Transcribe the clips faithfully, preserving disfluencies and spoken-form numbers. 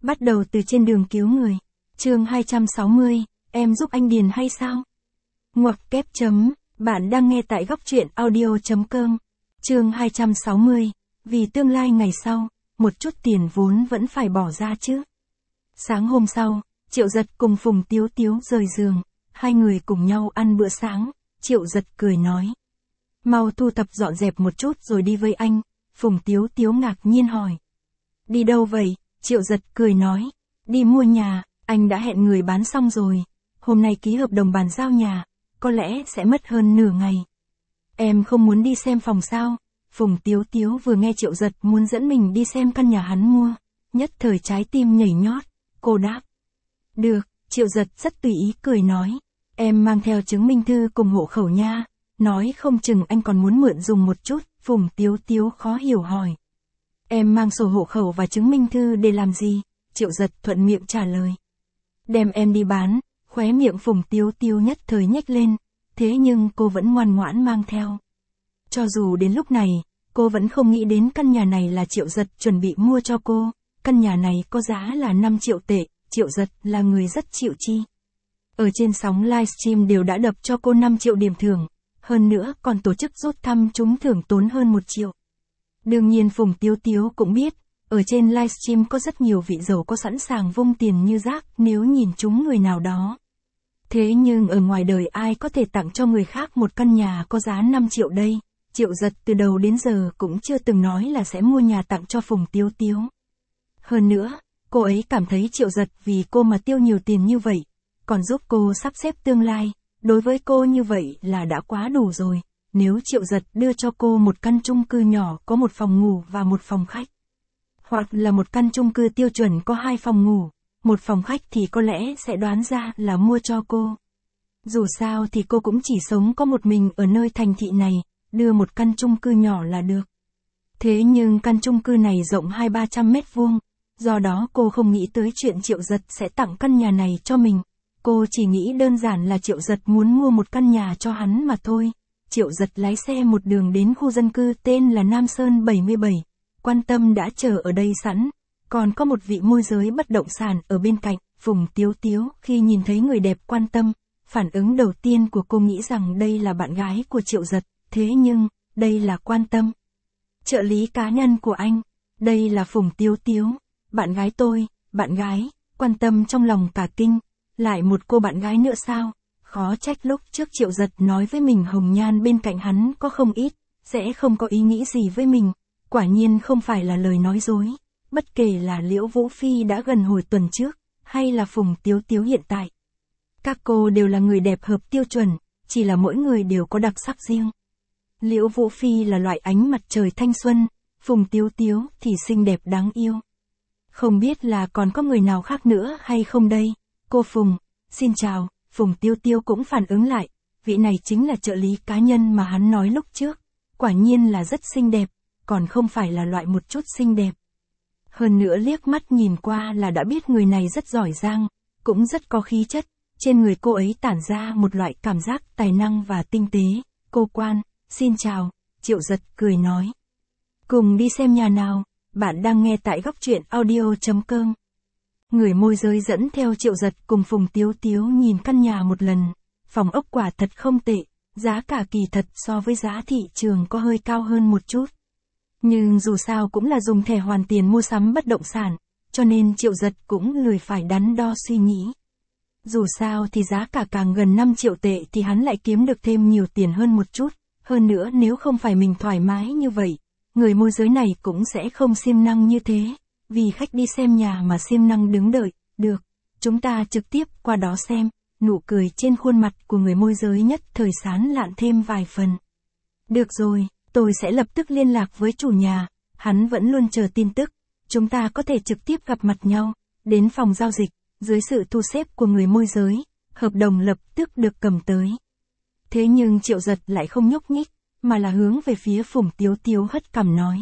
Bắt đầu từ trên đường cứu người. Chương hai trăm sáu mươi, em giúp anh Điền hay sao? Ngoặc kép chấm, bạn đang nghe tại góc truyện audio.com. Chương hai trăm sáu mươi, vì tương lai ngày sau, một chút tiền vốn vẫn phải bỏ ra chứ. Sáng hôm sau, Triệu Giật cùng Phùng Tiếu Tiếu rời giường, hai người cùng nhau ăn bữa sáng, Triệu Giật cười nói. Mau thu thập dọn dẹp một chút rồi đi với anh, Phùng Tiếu Tiếu ngạc nhiên hỏi. Đi đâu vậy? Triệu Giật cười nói. Đi mua nhà, anh đã hẹn người bán xong rồi, hôm nay ký hợp đồng bàn giao nhà, có lẽ sẽ mất hơn nửa ngày. Em không muốn đi xem phòng sao? Phùng Tiếu Tiếu vừa nghe Triệu Giật muốn dẫn mình đi xem căn nhà hắn mua, nhất thời trái tim nhảy nhót, cô đáp. Được, Triệu Giật rất tùy ý cười nói, em mang theo chứng minh thư cùng hộ khẩu nha, nói không chừng anh còn muốn mượn dùng một chút, Phùng Tiếu Tiếu khó hiểu hỏi. Em mang sổ hộ khẩu và chứng minh thư để làm gì? Triệu Giật thuận miệng trả lời. Đem em đi bán, khóe miệng Phùng Tiếu Tiếu nhất thời nhếch lên, thế nhưng cô vẫn ngoan ngoãn mang theo. Cho dù đến lúc này, cô vẫn không nghĩ đến căn nhà này là Triệu Giật chuẩn bị mua cho cô, căn nhà này có giá là năm triệu tệ, Triệu Giật là người rất chịu chi. Ở trên sóng livestream đều đã đập cho cô năm triệu điểm thưởng, hơn nữa còn tổ chức rút thăm trúng thưởng tốn hơn một triệu. Đương nhiên Phùng Tiếu Tiếu cũng biết, ở trên livestream có rất nhiều vị giàu có sẵn sàng vung tiền như rác nếu nhìn trúng người nào đó. Thế nhưng ở ngoài đời ai có thể tặng cho người khác một căn nhà có giá năm triệu đây? Triệu Giật từ đầu đến giờ cũng chưa từng nói là sẽ mua nhà tặng cho Phùng Tiếu Tiếu. Hơn nữa, cô ấy cảm thấy Triệu Giật vì cô mà tiêu nhiều tiền như vậy, còn giúp cô sắp xếp tương lai, đối với cô như vậy là đã quá đủ rồi. Nếu Triệu Giật đưa cho cô một căn chung cư nhỏ có một phòng ngủ và một phòng khách, hoặc là một căn chung cư tiêu chuẩn có hai phòng ngủ, một phòng khách thì có lẽ sẽ đoán ra là mua cho cô. Dù sao thì cô cũng chỉ sống có một mình ở nơi thành thị này, đưa một căn chung cư nhỏ là được. Thế nhưng căn chung cư này rộng hai ba trăm mét vuông, do đó cô không nghĩ tới chuyện Triệu Giật sẽ tặng căn nhà này cho mình. Cô chỉ nghĩ đơn giản là Triệu Giật muốn mua một căn nhà cho hắn mà thôi. Triệu Giật lái xe một đường đến khu dân cư tên là Nam Sơn bảy mươi bảy, Quan Tâm đã chờ ở đây sẵn, còn có một vị môi giới bất động sản ở bên cạnh. Phùng Tiếu Tiếu khi nhìn thấy người đẹp Quan Tâm, phản ứng đầu tiên của cô nghĩ rằng đây là bạn gái của Triệu Giật, thế nhưng, đây là Quan Tâm, trợ lý cá nhân của anh, đây là Phùng Tiếu Tiếu, bạn gái tôi, bạn gái. Quan Tâm trong lòng cả kinh, lại một cô bạn gái nữa sao? Khó trách lúc trước Triệu Giật nói với mình hồng nhan bên cạnh hắn có không ít, sẽ không có ý nghĩ gì với mình, quả nhiên không phải là lời nói dối, bất kể là Liễu Vũ Phi đã gần hồi tuần trước, hay là Phùng Tiếu Tiếu hiện tại. Các cô đều là người đẹp hợp tiêu chuẩn, chỉ là mỗi người đều có đặc sắc riêng. Liễu Vũ Phi là loại ánh mặt trời thanh xuân, Phùng Tiếu Tiếu thì xinh đẹp đáng yêu. Không biết là còn có người nào khác nữa hay không đây? Cô Phùng, xin chào. Phùng Tiếu Tiếu cũng phản ứng lại, vị này chính là trợ lý cá nhân mà hắn nói lúc trước, quả nhiên là rất xinh đẹp, còn không phải là loại một chút xinh đẹp. Hơn nữa liếc mắt nhìn qua là đã biết người này rất giỏi giang, cũng rất có khí chất, trên người cô ấy tản ra một loại cảm giác tài năng và tinh tế. Cô Quan, xin chào, Triệu Giật cười nói. Cùng đi xem nhà nào, bạn đang nghe tại góc truyện audio.com. Người môi giới dẫn theo Triệu Giật cùng Phùng Tiếu Tiếu nhìn căn nhà một lần, phòng ốc quả thật không tệ, giá cả kỳ thật so với giá thị trường có hơi cao hơn một chút. Nhưng dù sao cũng là dùng thẻ hoàn tiền mua sắm bất động sản, cho nên Triệu Giật cũng lười phải đắn đo suy nghĩ. Dù sao thì giá cả càng gần năm triệu tệ thì hắn lại kiếm được thêm nhiều tiền hơn một chút, hơn nữa nếu không phải mình thoải mái như vậy, người môi giới này cũng sẽ không siêng năng như thế. Vì khách đi xem nhà mà siêng năng đứng đợi, được, chúng ta trực tiếp qua đó xem, nụ cười trên khuôn mặt của người môi giới nhất thời sán lạn thêm vài phần. Được rồi, tôi sẽ lập tức liên lạc với chủ nhà, hắn vẫn luôn chờ tin tức, chúng ta có thể trực tiếp gặp mặt nhau, đến phòng giao dịch, dưới sự thu xếp của người môi giới, hợp đồng lập tức được cầm tới. Thế nhưng Triệu Giật lại không nhúc nhích, mà là hướng về phía Phùng Tiếu Tiếu hất cằm nói.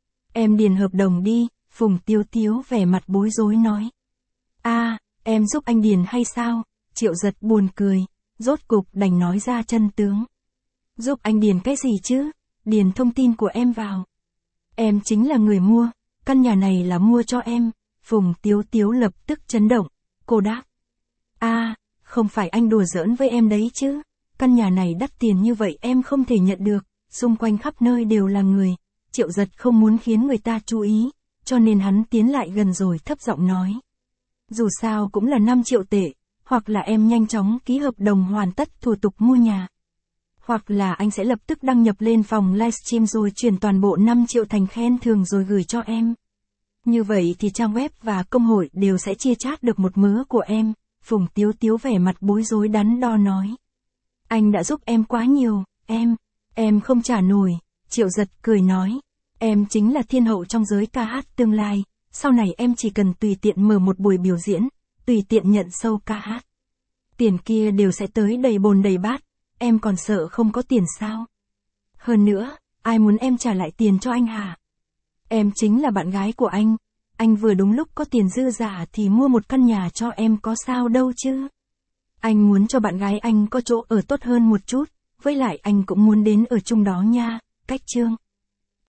Em điền hợp đồng đi. Phùng Tiếu Tiếu vẻ mặt bối rối nói. a à, em giúp anh điền hay sao? Triệu Giật buồn cười, rốt cục đành nói ra chân tướng. Giúp anh điền cái gì chứ? Điền thông tin của em vào. Em chính là người mua, căn nhà này là mua cho em. Phùng Tiếu Tiếu lập tức chấn động, cô đáp. À, không phải anh đùa giỡn với em đấy chứ, căn nhà này đắt tiền như vậy em không thể nhận được, xung quanh khắp nơi đều là người, Triệu Giật không muốn khiến người ta chú ý, cho nên hắn tiến lại gần rồi thấp giọng nói. Dù sao cũng là năm triệu tệ, hoặc là em nhanh chóng ký hợp đồng hoàn tất thủ tục mua nhà. Hoặc là anh sẽ lập tức đăng nhập lên phòng livestream rồi chuyển toàn bộ năm triệu thành khen thưởng rồi gửi cho em. Như vậy thì trang web và công hội đều sẽ chia chác được một mớ của em, Phùng Tiếu Tiếu vẻ mặt bối rối đắn đo nói. Anh đã giúp em quá nhiều, em, em không trả nổi, Triệu Giật cười nói. Em chính là thiên hậu trong giới ca hát tương lai, sau này em chỉ cần tùy tiện mở một buổi biểu diễn, tùy tiện nhận show ca hát. Tiền kia đều sẽ tới đầy bồn đầy bát, em còn sợ không có tiền sao? Hơn nữa, ai muốn em trả lại tiền cho anh hả? Em chính là bạn gái của anh, anh vừa đúng lúc có tiền dư giả thì mua một căn nhà cho em có sao đâu chứ. Anh muốn cho bạn gái anh có chỗ ở tốt hơn một chút, với lại anh cũng muốn đến ở chung đó nha, Cách Trương.